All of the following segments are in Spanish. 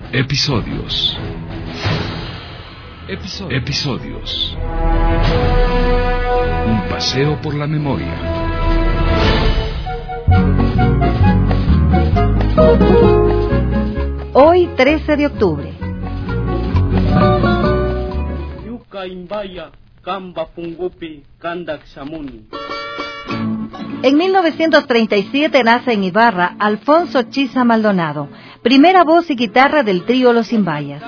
Episodios. Un paseo por la memoria. Hoy, 13 de octubre. En 1937 nace en Ibarra Alfonso Chiza Maldonado, primera voz y guitarra del trío Los Zimbayas,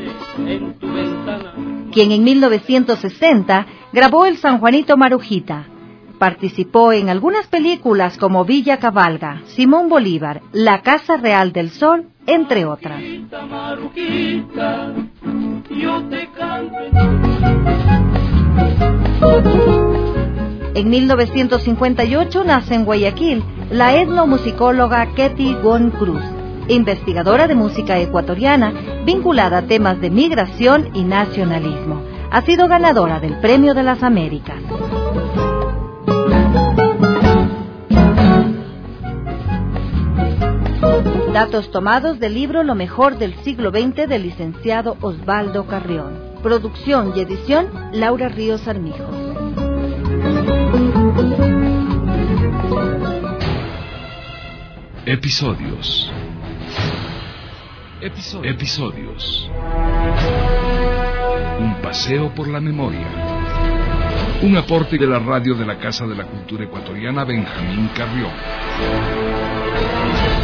quien en 1960 grabó el San Juanito Marujita. Participó en algunas películas como Villa Cabalga, Simón Bolívar, La Casa Real del Sol, entre otras. En 1958 nace en Guayaquil la etnomusicóloga Ketty Gon Cruz, investigadora de música ecuatoriana vinculada a temas de migración y nacionalismo. Ha sido ganadora del Premio de las Américas. Datos tomados del libro Lo mejor del siglo XX del licenciado Osvaldo Carrión. Producción y edición Laura Ríos Armijo. Episodios. Un paseo por la memoria. Un aporte de la radio de la Casa de la Cultura Ecuatoriana Benjamín Carrión.